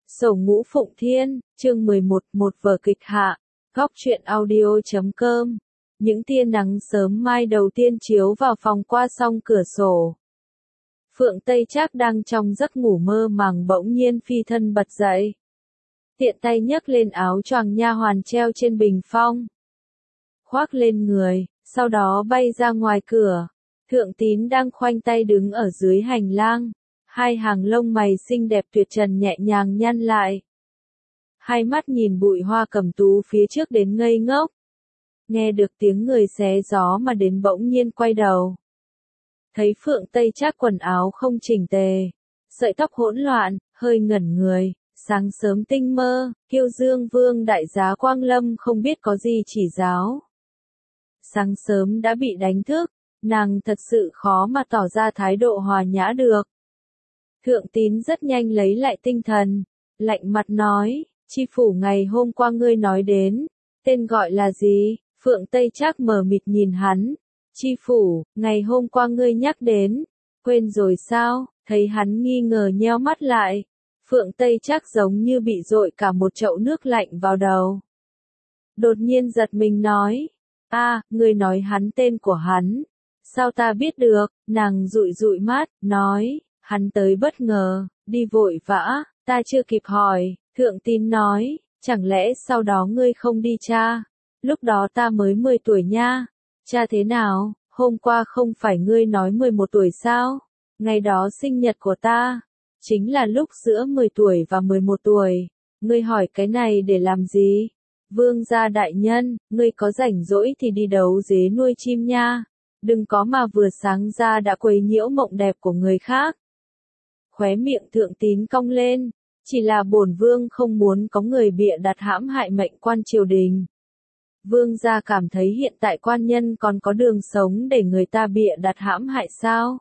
Sổ Ngũ Phụng Thiên, chương 11, một vở kịch hạ, góc truyện audio.com. Những tia nắng sớm mai đầu tiên chiếu vào phòng qua song cửa sổ. Phượng Tây Trác đang trong giấc ngủ mơ màng bỗng nhiên phi thân bật dậy. Tiện tay nhấc lên áo choàng nha hoàn treo trên bình phong. Khoác lên người, sau đó bay ra ngoài cửa. Thượng Tín đang khoanh tay đứng ở dưới hành lang. Hai hàng lông mày xinh đẹp tuyệt trần nhẹ nhàng nhăn lại. Hai mắt nhìn bụi hoa cẩm tú phía trước đến ngây ngốc. Nghe được tiếng người xé gió mà đến bỗng nhiên quay đầu. Thấy Phượng Tây Trác quần áo không chỉnh tề, sợi tóc hỗn loạn, hơi ngẩn người, sáng sớm tinh mơ, Kiêu Dương Vương đại giá Quang Lâm không biết có gì chỉ giáo. Sáng sớm đã bị đánh thức, nàng thật sự khó mà tỏ ra thái độ hòa nhã được. Thượng Tín rất nhanh lấy lại tinh thần, lạnh mặt nói, chi phủ ngày hôm qua ngươi nói đến, tên gọi là gì? Phượng Tây Trác mờ mịt nhìn hắn, chi phủ, ngày hôm qua ngươi nhắc đến, quên rồi sao? Thấy hắn nghi ngờ nheo mắt lại, Phượng Tây Trác giống như bị dội cả một chậu nước lạnh vào đầu. Đột nhiên giật mình nói, ngươi nói hắn tên của hắn, sao ta biết được? Nàng dụi dụi mắt, nói, hắn tới bất ngờ, đi vội vã, ta chưa kịp hỏi. Thượng Tín nói, chẳng lẽ sau đó ngươi không đi tra? Lúc đó ta mới 10 tuổi nha. Cha thế nào? Hôm qua không phải ngươi nói 11 tuổi sao? Ngày đó sinh nhật của ta, chính là lúc giữa 10 tuổi và 11 tuổi. Ngươi hỏi cái này để làm gì? Vương gia đại nhân, ngươi có rảnh rỗi thì đi đấu dế nuôi chim nha. Đừng có mà vừa sáng ra đã quấy nhiễu mộng đẹp của người khác. Khóe miệng Thượng Tín cong lên, chỉ là bổn vương không muốn có người bịa đặt hãm hại mệnh quan triều đình. Vương gia cảm thấy hiện tại quan nhân còn có đường sống để người ta bịa đặt hãm hại sao?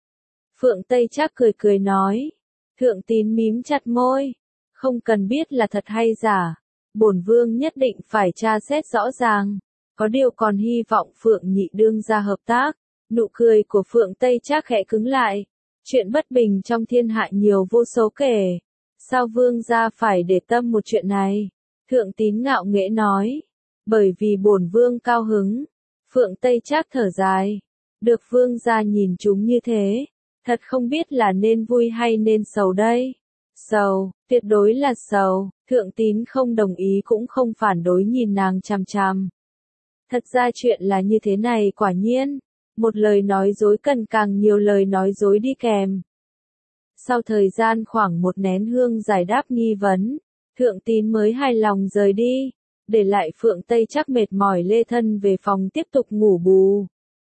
Phượng Tây Trác cười cười nói. Thượng Tín mím chặt môi, không cần biết là thật hay giả, bổn vương nhất định phải tra xét rõ ràng. Có điều còn hy vọng Phượng nhị đương gia hợp tác. Nụ cười của Phượng Tây Trác khẽ cứng lại. Chuyện bất bình trong thiên hạ nhiều vô số kể. Sao vương gia phải để tâm một chuyện này? Thượng Tín ngạo nghễ nói. Bởi vì bổn vương cao hứng. Phượng Tây Trác thở dài. Được vương gia nhìn chúng như thế, thật không biết là nên vui hay nên sầu đây. Sầu, tuyệt đối là sầu. Thượng Tín không đồng ý cũng không phản đối nhìn nàng chằm chằm. Thật ra chuyện là như thế này, quả nhiên. Một lời nói dối cần càng nhiều lời nói dối đi kèm. Sau thời gian khoảng một nén hương giải đáp nghi vấn, Thượng Tín mới hài lòng rời đi, để lại Phượng Tây Trác mệt mỏi lê thân về phòng tiếp tục ngủ bù.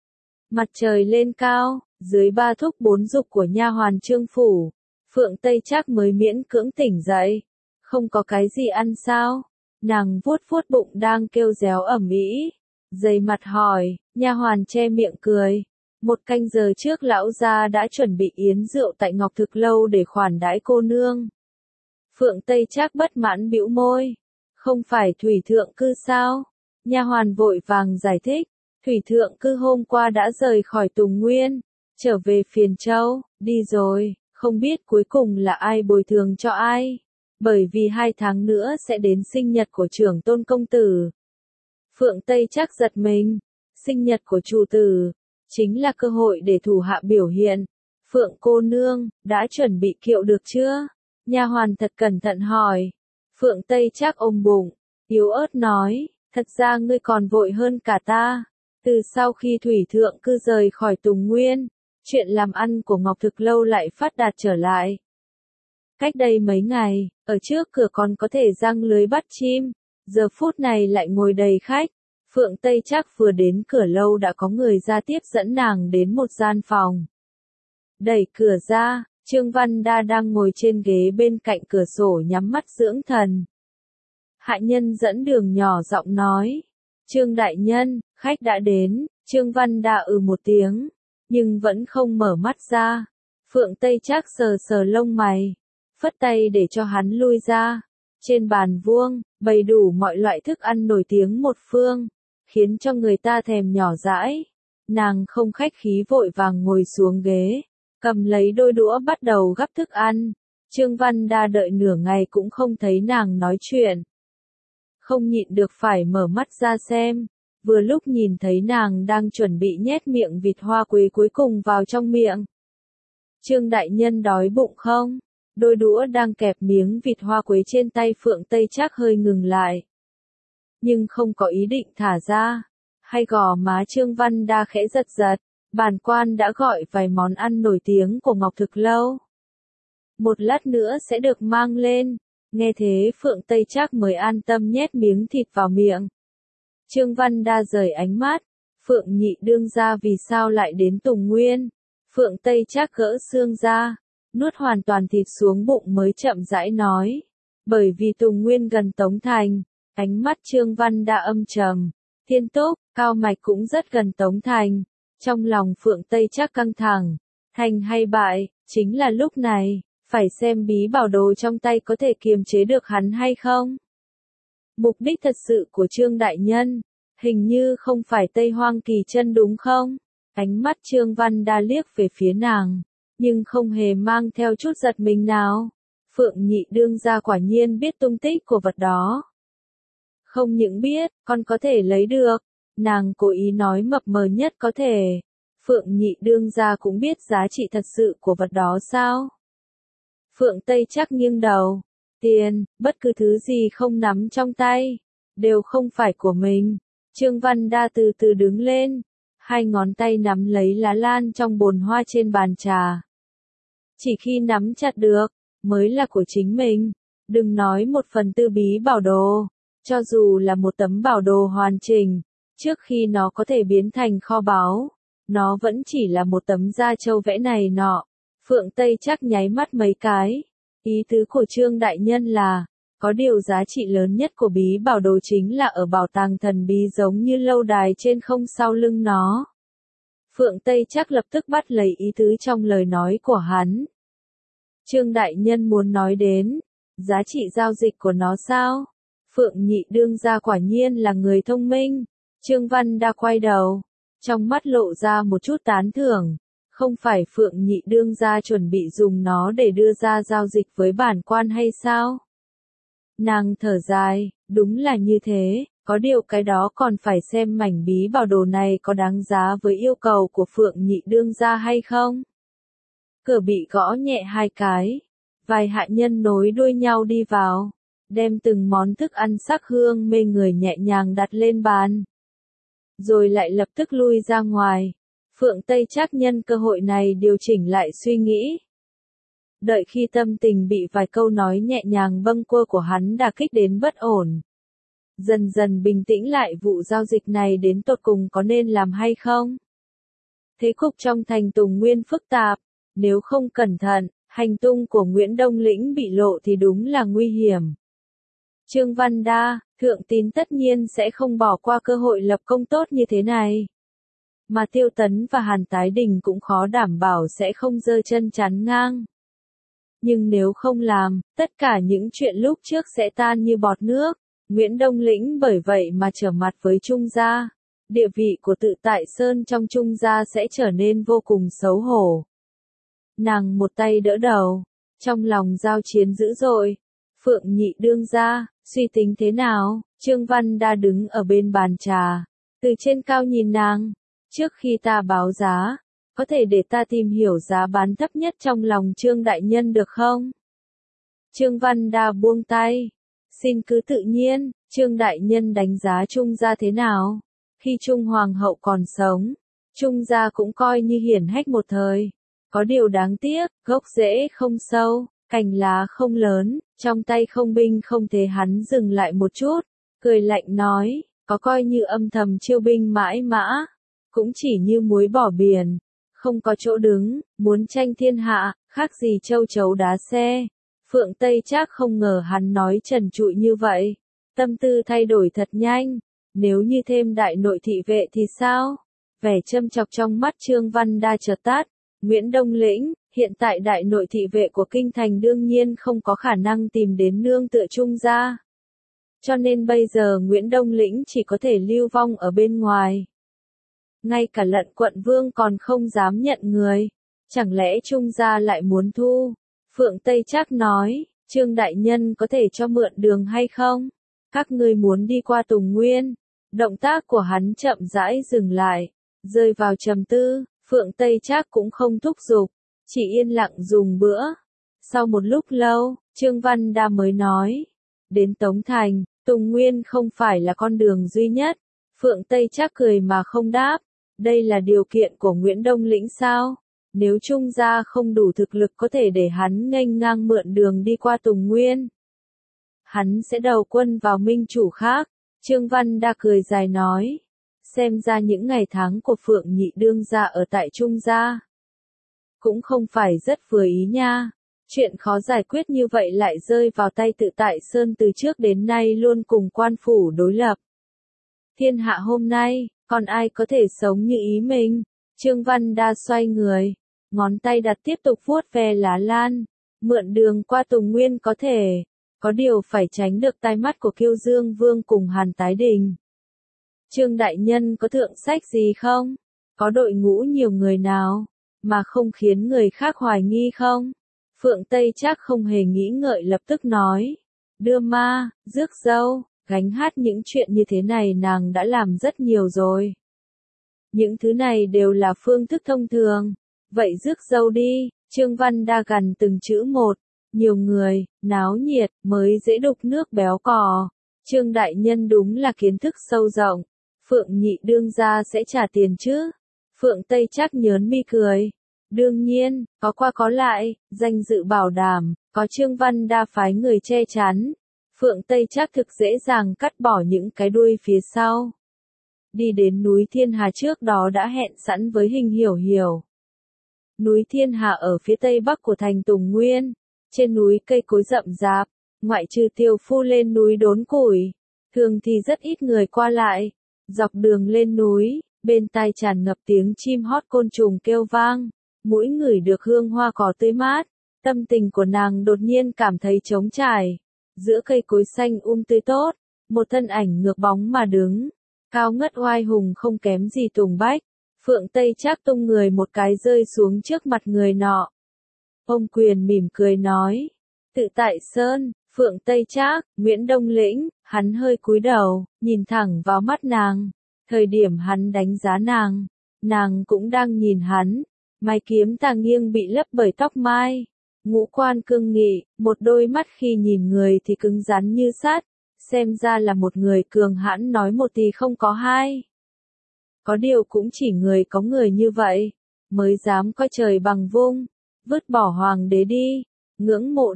Mặt trời lên cao, dưới ba thúc bốn giục của nha hoàn Trương phủ, Phượng Tây Trác mới miễn cưỡng tỉnh dậy. Không có cái gì ăn sao? Nàng vuốt vuốt bụng đang kêu réo ẩm ĩ, dày mặt hỏi. Nha hoàn che miệng cười. 1 canh giờ trước lão gia đã chuẩn bị yến rượu tại Ngọc Thực Lâu để khoản đãi cô nương. Phượng Tây Trác bất mãn bĩu môi. Không phải Thủy Thượng Cư sao? Nha hoàn vội vàng giải thích. Thủy Thượng Cư hôm qua đã rời khỏi Tùng Nguyên, trở về Phiền Châu, đi rồi, không biết cuối cùng là ai bồi thường cho ai. Bởi vì 2 tháng nữa sẽ đến sinh nhật của trưởng tôn công tử. Phượng Tây Trác giật mình. Sinh nhật của chủ tử, chính là cơ hội để thủ hạ biểu hiện. Phượng cô nương, đã chuẩn bị kiệu được chưa? Nha hoàn thật cẩn thận hỏi. Phượng Tây Trác ôm bụng, yếu ớt nói, thật ra ngươi còn vội hơn cả ta. Từ sau khi Thủy Thượng Cư rời khỏi Tùng Nguyên, chuyện làm ăn của Ngọc Thực Lâu lại phát đạt trở lại. Cách đây mấy ngày, ở trước cửa còn có thể giăng lưới bắt chim, giờ phút này lại ngồi đầy khách. Phượng Tây Trác vừa đến cửa lâu đã có người ra tiếp dẫn nàng đến một gian phòng. Đẩy cửa ra, Trương Văn Đa đang ngồi trên ghế bên cạnh cửa sổ nhắm mắt dưỡng thần. Hạ nhân dẫn đường nhỏ giọng nói. Trương đại nhân, khách đã đến. Trương Văn Đa một tiếng, nhưng vẫn không mở mắt ra. Phượng Tây Trác sờ sờ lông mày, phất tay để cho hắn lui ra. Trên bàn vuông, bày đủ mọi loại thức ăn nổi tiếng một phương, khiến cho người ta thèm nhỏ dãi. Nàng không khách khí vội vàng ngồi xuống ghế, cầm lấy đôi đũa bắt đầu gắp thức ăn. Trương Văn Đa đợi nửa ngày cũng không thấy nàng nói chuyện. Không nhịn được phải mở mắt ra xem, vừa lúc nhìn thấy nàng đang chuẩn bị nhét miệng vịt hoa quế cuối cùng vào trong miệng. Trương đại nhân đói bụng không? Đôi đũa đang kẹp miếng vịt hoa quế trên tay Phượng Tây Trác hơi ngừng lại. Nhưng không có ý định thả ra. Hay gò má Trương Văn Đa khẽ giật giật, bản quan đã gọi vài món ăn nổi tiếng của Ngọc Thực Lâu. Một lát nữa sẽ được mang lên. Nghe thế Phượng Tây Trác mới an tâm nhét miếng thịt vào miệng. Trương Văn Đa rời ánh mắt. Phượng nhị đương gia vì sao lại đến Tùng Nguyên? Phượng Tây Trác gỡ xương ra, nuốt hoàn toàn thịt xuống bụng mới chậm rãi nói. Bởi vì Tùng Nguyên gần Tống Thành. Ánh mắt Trương Văn Đa âm trầm. Thiên Túc, Cao Mạch cũng rất gần Tống Thành. Trong lòng Phượng Tây Trác căng thẳng. Thành hay bại, chính là lúc này. Phải xem bí bảo đồ trong tay có thể kiềm chế được hắn hay không. Mục đích thật sự của Trương đại nhân, hình như không phải Tây Hoang Kỳ Chân đúng không? Ánh mắt Trương Văn Đa liếc về phía nàng, nhưng không hề mang theo chút giật mình nào. Phượng nhị đương gia quả nhiên biết tung tích của vật đó. Không những biết, con có thể lấy được. Nàng cố ý nói mập mờ nhất có thể. Phượng nhị đương gia cũng biết giá trị thật sự của vật đó sao? Phượng Tây Trác nghiêng đầu. Tiền, bất cứ thứ gì không nắm trong tay, đều không phải của mình. Trương Văn Đa từ từ đứng lên. Hai ngón tay nắm lấy lá lan trong bồn hoa trên bàn trà. Chỉ khi nắm chặt được, mới là của chính mình. Đừng nói 1/4 bí bảo đồ. Cho dù là một tấm bảo đồ hoàn chỉnh, trước khi nó có thể biến thành kho báu, nó vẫn chỉ là một tấm da trâu vẽ này nọ. Phượng Tây Trác nháy mắt mấy cái. Ý tứ của Trương đại nhân là, có điều giá trị lớn nhất của bí bảo đồ chính là ở bảo tàng thần bí giống như lâu đài trên không sau lưng nó. Phượng Tây Trác lập tức bắt lấy ý tứ trong lời nói của hắn. Trương đại nhân muốn nói đến, giá trị giao dịch của nó sao? Phượng nhị đương gia quả nhiên là người thông minh. Trương Văn Đa quay đầu, trong mắt lộ ra một chút tán thưởng. Không phải Phượng nhị đương gia chuẩn bị dùng nó để đưa ra giao dịch với bản quan hay sao? Nàng thở dài, đúng là như thế, có điều cái đó còn phải xem mảnh bí bảo đồ này có đáng giá với yêu cầu của Phượng nhị đương gia hay không? Cửa bị gõ nhẹ 2 cái, vài hạ nhân nối đuôi nhau đi vào, đem từng món thức ăn sắc hương mê người nhẹ nhàng đặt lên bàn. Rồi lại lập tức lui ra ngoài. Phượng Tây Trác nhân cơ hội này điều chỉnh lại suy nghĩ. Đợi khi tâm tình bị vài câu nói nhẹ nhàng bâng quơ của hắn đả kích đến bất ổn. Dần dần bình tĩnh lại vụ giao dịch này đến tột cùng có nên làm hay không? Thế cục trong thành Tùng Nguyên phức tạp, nếu không cẩn thận, hành tung của Nguyễn Đông Lĩnh bị lộ thì đúng là nguy hiểm. Trương Văn Đa, Thượng Tín tất nhiên sẽ không bỏ qua cơ hội lập công tốt như thế này. Mà Tiêu Tấn và Hàn Tái Đình cũng khó đảm bảo sẽ không giơ chân chắn ngang. Nhưng nếu không làm, tất cả những chuyện lúc trước sẽ tan như bọt nước. Nguyễn Đông Lĩnh bởi vậy mà trở mặt với Trung gia. Địa vị của Tự Tại Sơn trong Trung gia sẽ trở nên vô cùng xấu hổ. Nàng một tay đỡ đầu, trong lòng giao chiến dữ dội. Phượng nhị đương gia, suy tính thế nào? Trương Văn Đa đứng ở bên bàn trà, từ trên cao nhìn nàng. Trước khi ta báo giá, có thể để ta tìm hiểu giá bán thấp nhất trong lòng Trương đại nhân được không? Trương Văn Đa buông tay. Xin cứ tự nhiên, Trương đại nhân đánh giá Trung gia thế nào? Khi Trung hoàng hậu còn sống, Trung gia cũng coi như hiển hách một thời. Có điều đáng tiếc, gốc rễ không sâu, cành lá không lớn, trong tay không binh không thế. Hắn dừng lại một chút, cười lạnh nói, có coi như âm thầm chiêu binh mãi mã, cũng chỉ như muối bỏ biển, không có chỗ đứng, muốn tranh thiên hạ, khác gì châu chấu đá xe. Phượng Tây Trác không ngờ hắn nói trần trụi như vậy, tâm tư thay đổi thật nhanh. Nếu như thêm đại nội thị vệ thì sao? Vẻ châm chọc trong mắt Trương Văn Đa chợt tắt. Nguyễn Đông Lĩnh, hiện tại đại nội thị vệ của kinh thành đương nhiên không có khả năng tìm đến nương tựa Trung gia. Cho nên bây giờ Nguyễn Đông Lĩnh chỉ có thể lưu vong ở bên ngoài. Ngay cả Lận quận vương còn không dám nhận người. Chẳng lẽ Trung gia lại muốn thu? Phượng Tây Trác nói, Trương đại nhân có thể cho mượn đường hay không? Các ngươi muốn đi qua Tùng Nguyên. Động tác của hắn chậm rãi dừng lại, rơi vào trầm tư, Phượng Tây Trác cũng không thúc giục, chỉ yên lặng dùng bữa. Sau một lúc lâu, Trương Văn Đa mới nói, đến Tống Thành, Tùng Nguyên không phải là con đường duy nhất. Phượng Tây Trác cười mà không đáp, đây là điều kiện của Nguyễn Đông Lĩnh sao? Nếu Trung gia không đủ thực lực có thể để hắn nghênh ngang mượn đường đi qua Tùng Nguyên, hắn sẽ đầu quân vào minh chủ khác. Trương Văn Đa cười dài nói, xem ra những ngày tháng của Phượng nhị đương gia ở tại Trung gia cũng không phải rất vừa ý nha. Chuyện khó giải quyết như vậy lại rơi vào tay Tự Tại Sơn từ trước đến nay luôn cùng quan phủ đối lập. Thiên hạ hôm nay, còn ai có thể sống như ý mình? Trương Văn Đa xoay người, ngón tay đặt tiếp tục vuốt ve lá lan. Mượn đường qua Tùng Nguyên có thể, có điều phải tránh được tai mắt của Kiêu Dương Vương cùng Hàn Tái Đình. Trương đại nhân có thượng sách gì không? Có đội ngũ nhiều người nào, mà không khiến người khác hoài nghi không? Phượng Tây Trác không hề nghĩ ngợi lập tức nói, đưa ma, rước dâu, gánh hát những chuyện như thế này nàng đã làm rất nhiều rồi. Những thứ này đều là phương thức thông thường. Vậy rước dâu đi. Trương Văn Đa gằn từng chữ một, nhiều người, náo nhiệt, mới dễ đục nước béo cò. Trương đại nhân đúng là kiến thức sâu rộng. Phượng nhị đương gia sẽ trả tiền chứ? Phượng Tây Trác nhớn mi cười. Đương nhiên, có qua có lại, danh dự bảo đảm, có Trương Văn Đa phái người che chắn. Phượng Tây Trác thực dễ dàng cắt bỏ những cái đuôi phía sau. Đi đến núi Thiên Hà trước đó đã hẹn sẵn với Hình Hiểu Hiểu. Núi Thiên Hà ở phía tây bắc của thành Tùng Nguyên. Trên núi cây cối rậm rạp, ngoại trừ Tiều Phu lên núi đốn củi, thường thì rất ít người qua lại. Dọc đường lên núi, bên tai tràn ngập tiếng chim hót côn trùng kêu vang, mũi ngửi được hương hoa cỏ tươi mát. Tâm tình của nàng đột nhiên cảm thấy trống trải. Giữa cây cối xanh tươi tốt, một thân ảnh ngược bóng mà đứng, cao ngất oai hùng không kém gì Tùng Bách. Phượng Tây Trác tung người một cái rơi xuống trước mặt người nọ. Ông Quyền mỉm cười nói, Tự Tại Sơn, Phượng Tây Trác, Nguyễn Đông Lĩnh. Hắn hơi cúi đầu, nhìn thẳng vào mắt nàng. Thời điểm hắn đánh giá nàng cũng đang nhìn hắn. Mái kiếm tà nghiêng bị lấp bởi tóc mai. Ngũ quan cương nghị, một đôi mắt khi nhìn người thì cứng rắn như sắt. Xem ra là một người cường hãn, nói một thì không có hai. Có điều cũng chỉ người có người như vậy, mới dám coi trời bằng vung, vứt bỏ hoàng đế đi. Ngưỡng mộ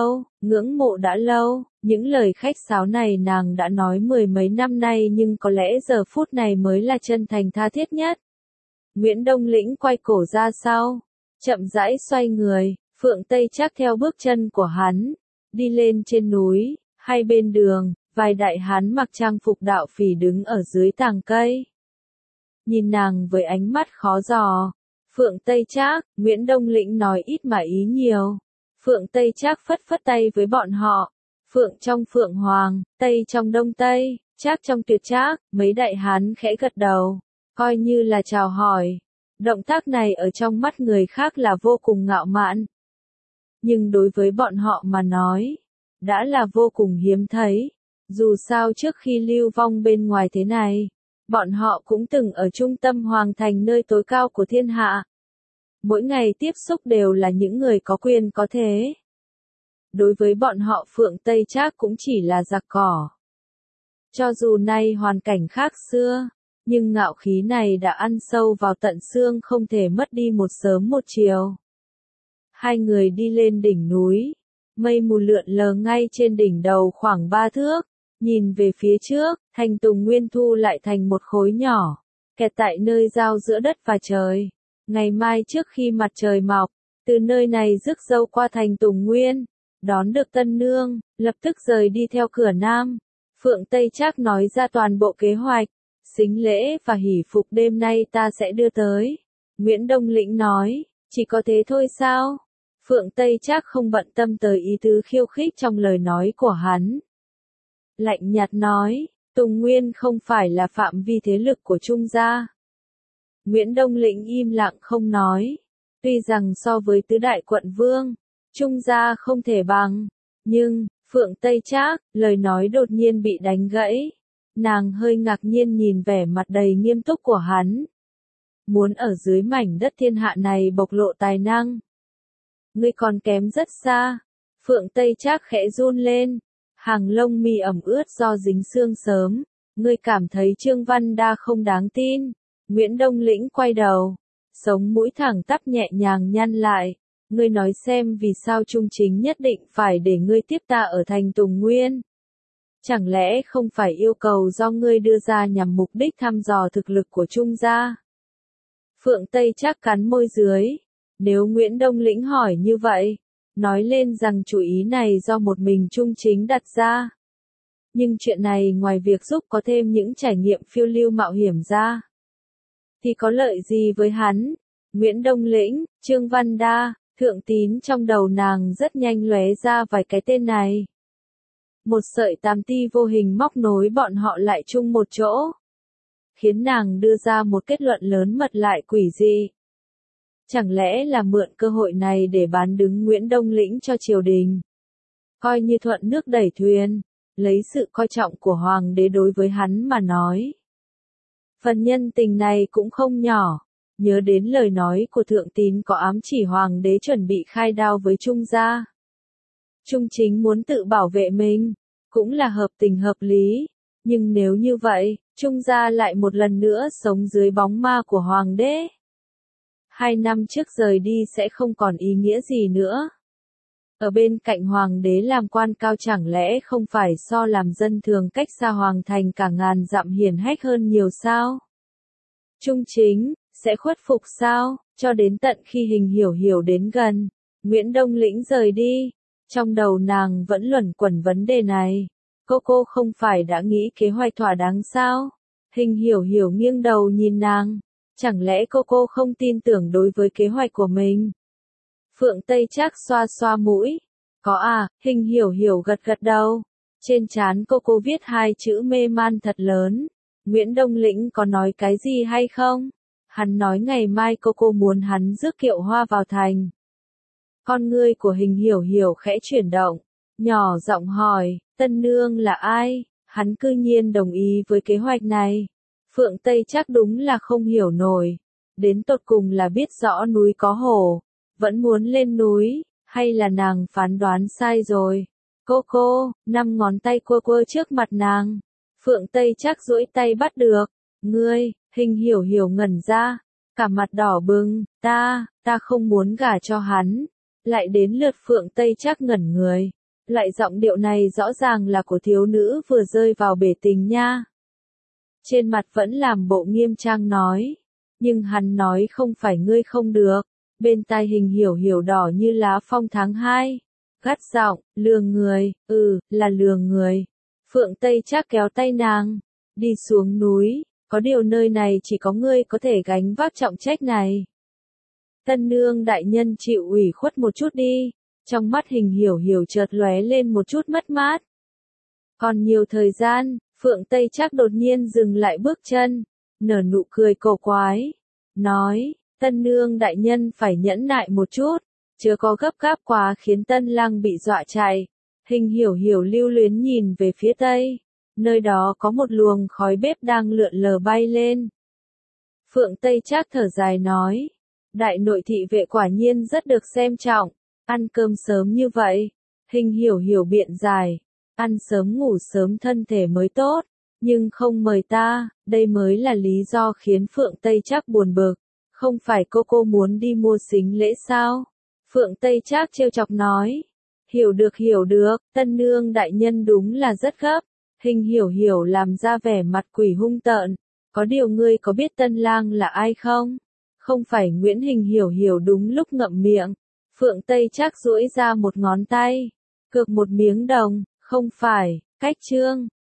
đã lâu, những lời khách sáo này nàng đã nói mười mấy năm nay nhưng có lẽ giờ phút này mới là chân thành tha thiết nhất. Nguyễn Đông Lĩnh quay cổ ra sau, chậm rãi xoay người, Phượng Tây Trác theo bước chân của hắn, đi lên trên núi, hai bên đường, vài đại hán mặc trang phục đạo phỉ đứng ở dưới tàng cây. Nhìn nàng với ánh mắt khó dò. Phượng Tây Trác, Nguyễn Đông Lĩnh nói ít mà ý nhiều. Phượng Tây Trác phất phất tay với bọn họ. Phượng trong Phượng Hoàng, Tây trong Đông Tây, Trác trong Tuyệt Trác. Mấy đại hán khẽ gật đầu, coi như là chào hỏi. Động tác này ở trong mắt người khác là vô cùng ngạo mạn, nhưng đối với bọn họ mà nói, đã là vô cùng hiếm thấy. Dù sao trước khi lưu vong bên ngoài thế này, bọn họ cũng từng ở trung tâm hoàng thành, nơi tối cao của thiên hạ. Mỗi ngày tiếp xúc đều là những người có quyền có thế. Đối với bọn họ Phượng Tây Trác cũng chỉ là giặc cỏ. Cho dù nay hoàn cảnh khác xưa, nhưng ngạo khí này đã ăn sâu vào tận xương, không thể mất đi một sớm một chiều. Hai người đi lên đỉnh núi, mây mù lượn lờ ngay trên đỉnh đầu khoảng 3 thước. Nhìn về phía trước, thành Tùng Nguyên thu lại thành một khối nhỏ, kẹt tại nơi giao giữa đất và trời. Ngày mai trước khi mặt trời mọc, từ nơi này rước dâu qua thành Tùng Nguyên, đón được tân nương, lập tức rời đi theo cửa nam. Phượng Tây Trác nói ra toàn bộ kế hoạch, sính lễ và hỷ phục đêm nay ta sẽ đưa tới. Nguyễn Đông Lĩnh nói, chỉ có thế thôi sao? Phượng Tây Trác không bận tâm tới ý tứ khiêu khích trong lời nói của hắn. Lạnh nhạt nói, Tùng Nguyên không phải là phạm vi thế lực của Trung gia. Nguyễn Đông Lĩnh im lặng không nói. Tuy rằng so với tứ đại quận vương, Trung gia không thể bằng. Nhưng, Phượng Tây Trác, lời nói đột nhiên bị đánh gãy. Nàng hơi ngạc nhiên nhìn vẻ mặt đầy nghiêm túc của hắn. Muốn ở dưới mảnh đất thiên hạ này bộc lộ tài năng. Ngươi còn kém rất xa. Phượng Tây Trác khẽ run lên. Hàng lông mi ẩm ướt do dính sương sớm. Ngươi cảm thấy Trương Văn Đa không đáng tin. Nguyễn Đông Lĩnh quay đầu. Sống mũi thẳng tắp nhẹ nhàng nhăn lại. Ngươi nói xem vì sao Trung Chính nhất định phải để ngươi tiếp ta ở thành Tùng Nguyên. Chẳng lẽ không phải yêu cầu do ngươi đưa ra nhằm mục đích thăm dò thực lực của Trung gia? Phượng Tây Trác cắn môi dưới. Nếu Nguyễn Đông Lĩnh hỏi như vậy, nói lên rằng chủ ý này do một mình Trung Chính đặt ra. Nhưng chuyện này ngoài việc giúp có thêm những trải nghiệm phiêu lưu mạo hiểm ra, thì có lợi gì với hắn? Nguyễn Đông Lĩnh, Trương Văn Đa, Thượng Tín trong đầu nàng rất nhanh lóe ra vài cái tên này. Một sợi tam ti vô hình móc nối bọn họ lại chung một chỗ, khiến nàng đưa ra một kết luận lớn mật lại quỷ dị. Chẳng lẽ là mượn cơ hội này để bán đứng Nguyễn Đông Lĩnh cho triều đình? Coi như thuận nước đẩy thuyền, lấy sự coi trọng của hoàng đế đối với hắn mà nói. Phần nhân tình này cũng không nhỏ, nhớ đến lời nói của Thượng Tín có ám chỉ hoàng đế chuẩn bị khai đao với Trung gia. Trung Chính muốn tự bảo vệ mình, cũng là hợp tình hợp lý, nhưng nếu như vậy, Trung gia lại một lần nữa sống dưới bóng ma của hoàng đế. 2 năm trước rời đi sẽ không còn ý nghĩa gì nữa. Ở bên cạnh hoàng đế làm quan cao chẳng lẽ không phải so làm dân thường cách xa hoàng thành cả ngàn dặm hiển hách hơn nhiều sao? Trung Chính, sẽ khuất phục sao? Cho đến tận khi Hình Hiểu Hiểu đến gần, Nguyễn Đông Lĩnh rời đi, trong đầu nàng vẫn luẩn quẩn vấn đề này. Cô không phải đã nghĩ kế hoạch thỏa đáng sao? Hình Hiểu Hiểu nghiêng đầu nhìn nàng. Chẳng lẽ cô không tin tưởng đối với kế hoạch của mình? Phượng Tây Trác xoa xoa mũi. Có à, Hình Hiểu Hiểu gật gật đầu. Trên trán cô viết 2 chữ mê man thật lớn. Nguyễn Đông Lĩnh có nói cái gì hay không? Hắn nói ngày mai cô muốn hắn rước Kiệu Hoa vào thành. Con ngươi của Hình Hiểu Hiểu khẽ chuyển động. Nhỏ giọng hỏi, tân nương là ai? Hắn cư nhiên đồng ý với kế hoạch này. Phượng Tây Trác đúng là không hiểu nổi. Đến tột cùng là biết rõ núi có hổ, vẫn muốn lên núi, hay là nàng phán đoán sai rồi. Cô, 5 ngón tay quơ trước mặt nàng. Phượng Tây Trác duỗi tay bắt được. Ngươi, Hình Hiểu Hiểu ngẩn ra, cả mặt đỏ bừng, ta không muốn gả cho hắn. Lại đến lượt Phượng Tây Trác ngẩn người. Lại giọng điệu này rõ ràng là của thiếu nữ vừa rơi vào bể tình nha. Trên mặt vẫn làm bộ nghiêm trang nói. Nhưng hắn nói không phải ngươi không được. Bên tai Hình Hiểu Hiểu đỏ như lá phong tháng 2. Gắt giọng, lừa người, là lừa người. Phượng Tây Trác kéo tay nàng. Đi xuống núi, có điều nơi này chỉ có ngươi có thể gánh vác trọng trách này. Tân nương đại nhân chịu ủy khuất một chút đi. Trong mắt Hình Hiểu Hiểu chợt lóe lên một chút mất mát. Còn nhiều thời gian, Phượng Tây Trác đột nhiên dừng lại bước chân, nở nụ cười cổ quái, nói, tân nương đại nhân phải nhẫn nại một chút, chớ có gấp gáp quá khiến tân lang bị dọa chạy. Hình Hiểu Hiểu lưu luyến nhìn về phía tây, nơi đó có một luồng khói bếp đang lượn lờ bay lên. Phượng Tây Trác thở dài nói, đại nội thị vệ quả nhiên rất được xem trọng, ăn cơm sớm như vậy. Hình Hiểu Hiểu biện giải, ăn sớm ngủ sớm thân thể mới tốt, nhưng không mời ta, đây mới là lý do khiến Phượng Tây Trác buồn bực. Không phải cô muốn đi mua sính lễ sao? Phượng Tây Trác trêu chọc nói. Hiểu được, tân nương đại nhân đúng là rất gấp. Hình Hiểu Hiểu làm ra vẻ mặt quỷ hung tợn. Có điều ngươi có biết tân lang là ai không? Không phải Nguyễn. Hình Hiểu Hiểu đúng lúc ngậm miệng. Phượng Tây Trác duỗi ra một ngón tay. Cược một miếng đồng, không phải, cách trương.